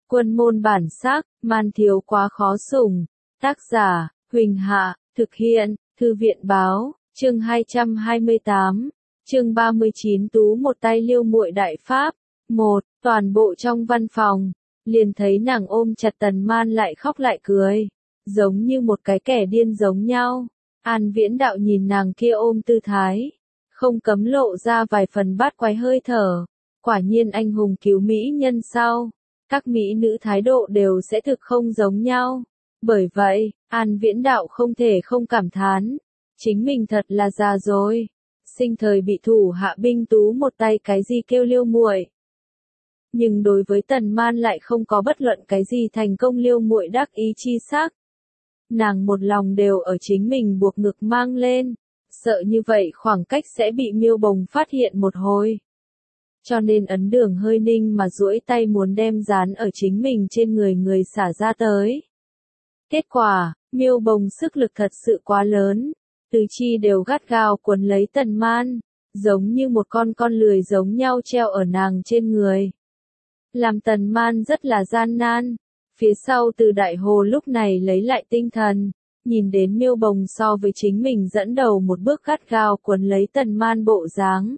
Quân môn bản sắc, man thiếu quá khó sủng. Tác giả, Huỳnh Hạ, thực hiện, Thư viện báo, chương 228, chương 39 tú một tay liêu muội đại pháp. Toàn bộ trong văn phòng, liền thấy nàng ôm chặt Tần Man lại khóc lại cười, giống như một cái kẻ điên giống nhau. An Viễn Đạo nhìn nàng kia ôm tư thái, không cấm lộ ra vài phần bát quái hơi thở. Quả nhiên anh hùng cứu mỹ nhân sau, các mỹ nữ thái độ đều sẽ thực không giống nhau. Bởi vậy, An Viễn Đạo không thể không cảm thán, chính mình thật là già rồi, sinh thời bị thủ hạ binh tú một tay cái gì kêu liêu muội. Nhưng đối với Tần Man lại không có bất luận cái gì thành công liêu muội đắc ý chi sắc. Nàng một lòng đều ở chính mình buộc ngực mang lên, sợ như vậy khoảng cách sẽ bị Miêu Bồng phát hiện một hồi. Cho nên ấn Đường hơi ninh mà duỗi tay muốn đem dán ở chính mình trên người xả ra tới. Kết quả, Miêu Bồng sức lực thật sự quá lớn, tứ chi đều gắt gao cuốn lấy Tần Man, giống như một con lười giống nhau treo ở nàng trên người. Làm Tần Man rất là gian nan. Phía sau Từ Đại Hồ lúc này lấy lại tinh thần, nhìn đến Miêu Bồng so với chính mình dẫn đầu một bước gắt gao cuốn lấy Tần Man bộ dáng.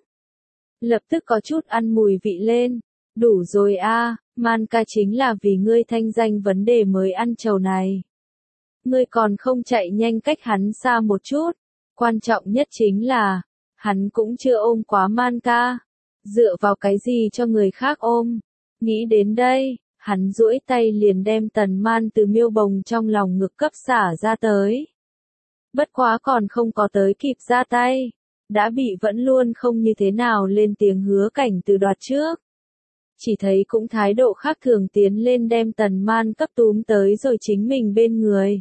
Lập tức có chút ăn mùi vị lên. Đủ rồi a, Man ca chính là vì ngươi thanh danh vấn đề mới ăn trầu này. Ngươi còn không chạy nhanh cách hắn xa một chút. Quan trọng nhất chính là, hắn cũng chưa ôm quá Man ca. Dựa vào cái gì cho người khác ôm? Nghĩ đến đây, hắn duỗi tay liền đem Tần Man từ Miêu Bồng trong lòng ngực cấp xả ra tới. Bất quá còn không có tới kịp ra tay, đã bị vẫn luôn không như thế nào lên tiếng Hứa Cảnh từ đoạt trước. Chỉ thấy cũng thái độ khác thường tiến lên đem Tần Man cấp túm tới rồi chính mình bên người.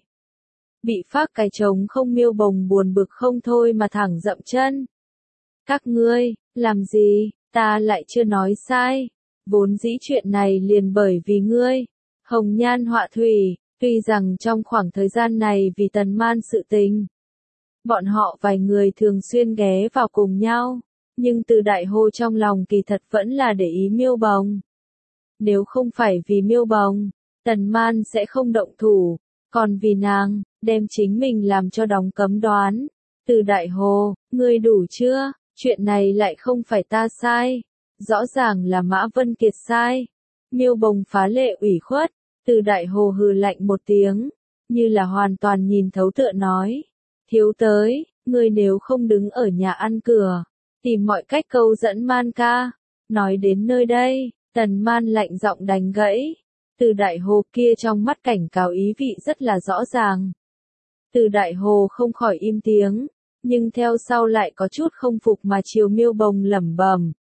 Bị phát cái trống không Miêu Bồng buồn bực không thôi mà thẳng dậm chân. Các ngươi, làm gì, ta lại chưa nói sai. Vốn dĩ chuyện này liền bởi vì ngươi, hồng nhan họa thủy, tuy rằng trong khoảng thời gian này vì Tần Man sự tình, bọn họ vài người thường xuyên ghé vào cùng nhau, nhưng Từ Đại Hồ trong lòng kỳ thật vẫn là để ý Miêu Bồng. Nếu không phải vì Miêu Bồng, Tần Man sẽ không động thủ, còn vì nàng, đem chính mình làm cho đóng cấm đoán. Từ Đại Hồ, ngươi đủ chưa, chuyện này lại không phải ta sai. Rõ ràng là Mã Vân Kiệt sai. Miêu Bồng phá lệ ủy khuất, Từ Đại Hồ hừ lạnh một tiếng, như là hoàn toàn nhìn thấu tựa nói. Thiếu tới, ngươi nếu không đứng ở nhà ăn cửa, tìm mọi cách câu dẫn Man ca. Nói đến nơi đây, Tần Man lạnh giọng đánh gãy. Từ Đại Hồ kia trong mắt cảnh cáo ý vị rất là rõ ràng. Từ Đại Hồ không khỏi im tiếng, nhưng theo sau lại có chút không phục mà chiều Miêu Bồng lẩm bẩm.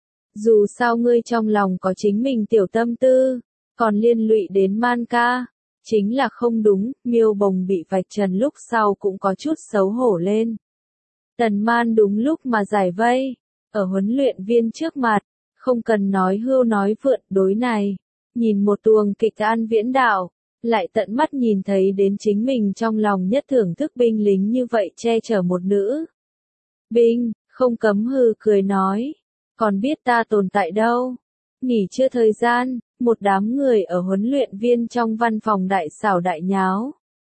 Dù sao ngươi trong lòng có chính mình tiểu tâm tư, còn liên lụy đến Man ca, chính là không đúng. Miêu Bồng bị vạch trần lúc sau cũng có chút xấu hổ lên. Tần Man đúng lúc mà giải vây, ở huấn luyện viên trước mặt, không cần nói hưu nói vượn đối này, nhìn một tuồng kịch An Viễn Đạo, lại tận mắt nhìn thấy đến chính mình trong lòng nhất thưởng thức binh lính như vậy che chở một nữ binh, không cấm hừ cười nói. Còn biết ta tồn tại đâu. Nghỉ trưa thời gian, một đám người ở huấn luyện viên trong văn phòng đại xảo đại nháo.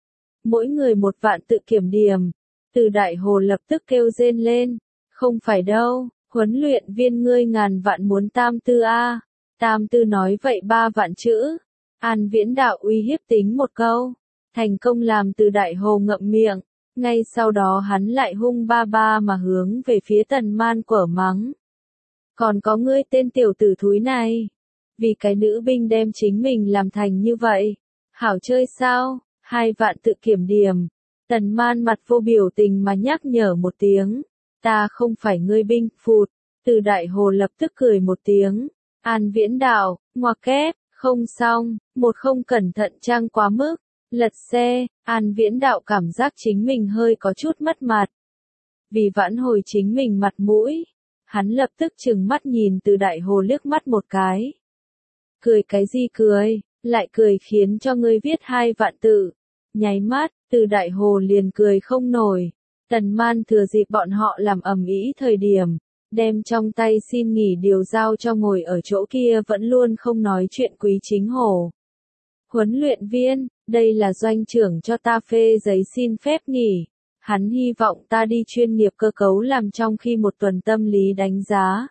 Mỗi người một vạn tự kiểm điểm. Từ Đại Hồ lập tức kêu rên lên. Không phải đâu, huấn luyện viên ngươi ngàn vạn muốn tam tư a. Tam tư nói vậy 3 vạn chữ. An Viễn Đạo uy hiếp tính một câu. Thành công làm Từ Đại Hồ ngậm miệng. Ngay sau đó hắn lại hung ba ba mà hướng về phía Tần Man quở mắng. Còn có ngươi tên tiểu tử thúi này. Vì cái nữ binh đem chính mình làm thành như vậy. Hảo chơi sao, 2 vạn tự kiểm điểm. Tần Man mặt vô biểu tình mà nhắc nhở một tiếng. Ta không phải ngươi binh, phụt. Từ Đại Hồ lập tức cười một tiếng. An Viễn Đạo, ngoặc kép, không xong, một không cẩn thận trang quá mức. Lật xe, An Viễn Đạo cảm giác chính mình hơi có chút mất mặt. Vì vãn hồi chính mình mặt mũi. Hắn lập tức trừng mắt nhìn Từ Đại Hồ liếc mắt một cái. Cười cái gì cười, lại cười khiến cho ngươi viết 2 vạn tự. Nháy mắt, Từ Đại Hồ liền cười không nổi. Tần Man thừa dịp bọn họ làm ầm ĩ thời điểm, đem trong tay xin nghỉ điều giao cho ngồi ở chỗ kia vẫn luôn không nói chuyện Quý Chính Hổ. Huấn luyện viên, đây là doanh trưởng cho ta phê giấy xin phép nghỉ. Hắn hy vọng ta đi chuyên nghiệp cơ cấu làm trong khi một tuần tâm lý đánh giá.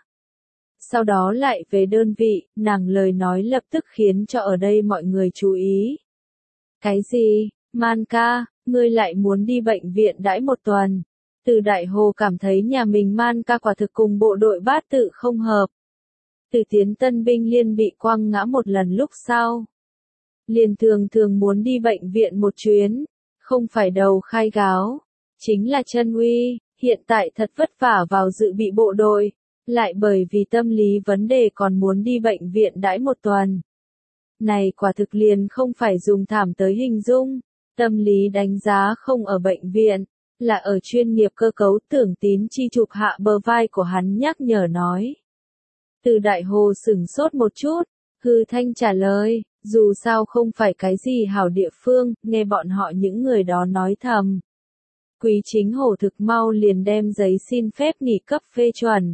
Sau đó lại về đơn vị, nàng lời nói lập tức khiến cho ở đây mọi người chú ý. Cái gì, Man ca, ngươi lại muốn đi bệnh viện đãi một tuần? Từ Đại Hồ cảm thấy nhà mình Man ca quả thực cùng bộ đội bát tự không hợp. Từ Tiến tân binh liên bị quăng ngã một lần lúc sau. Liền thường muốn đi bệnh viện một chuyến, không phải đầu khai gáo, chính là chân uy, hiện tại thật vất vả vào dự bị bộ đội, lại bởi vì tâm lý vấn đề còn muốn đi bệnh viện đãi một tuần. Này quả thực liền không phải dùng thảm tới hình dung, tâm lý đánh giá không ở bệnh viện, là ở chuyên nghiệp cơ cấu. Tưởng Tín Chi chụp hạ bờ vai của hắn nhắc nhở nói. Từ Đại Hồ sửng sốt một chút, hư thanh trả lời, dù sao không phải cái gì hảo địa phương, nghe bọn họ những người đó nói thầm. Quý Chính Hổ thực mau liền đem giấy xin phép nghỉ cấp phê chuẩn.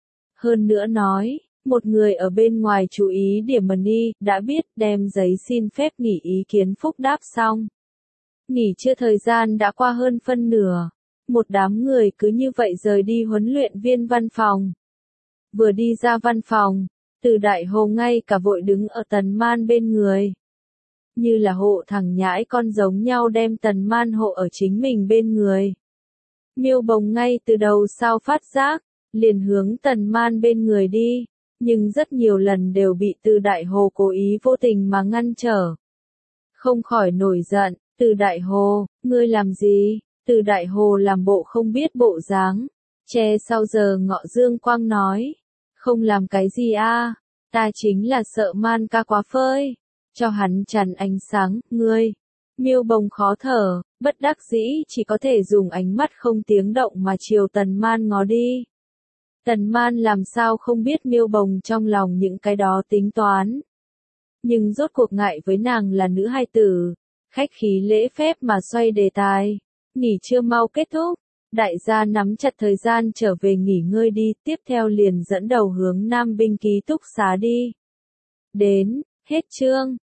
Hơn nữa nói, một người ở bên ngoài chú ý điểm money, đã biết đem giấy xin phép nghỉ ý kiến phúc đáp xong. Nghỉ trưa thời gian đã qua hơn phân nửa, một đám người cứ như vậy rời đi huấn luyện viên văn phòng. Vừa đi ra văn phòng, Từ Đại Hồ ngay cả vội đứng ở Tần Man bên người. Như là hộ thằng nhãi con giống nhau đem Tần Man hộ ở chính mình bên người. Miêu Bồng ngay từ đầu sao phát giác, liền hướng Tần Man bên người đi, nhưng rất nhiều lần đều bị Từ Đại Hồ cố ý vô tình mà ngăn trở. Không khỏi nổi giận, Từ Đại Hồ, ngươi làm gì? Từ Đại Hồ làm bộ không biết bộ dáng, che sau giờ ngọ dương quang nói, không làm cái gì a, ta chính là sợ Man ca quá phơi, cho hắn tràn ánh sáng, ngươi. Miêu Bồng khó thở, bất đắc dĩ chỉ có thể dùng ánh mắt không tiếng động mà chiều Tần Man ngó đi. Tần Man làm sao không biết Miêu Bồng trong lòng những cái đó tính toán. Nhưng rốt cuộc ngại với nàng là nữ hài tử, khách khí lễ phép mà xoay đề tài. Nghỉ trưa mau kết thúc, đại gia nắm chặt thời gian trở về nghỉ ngơi đi, tiếp theo liền dẫn đầu hướng Nam binh ký túc xá đi. Đến, hết chương.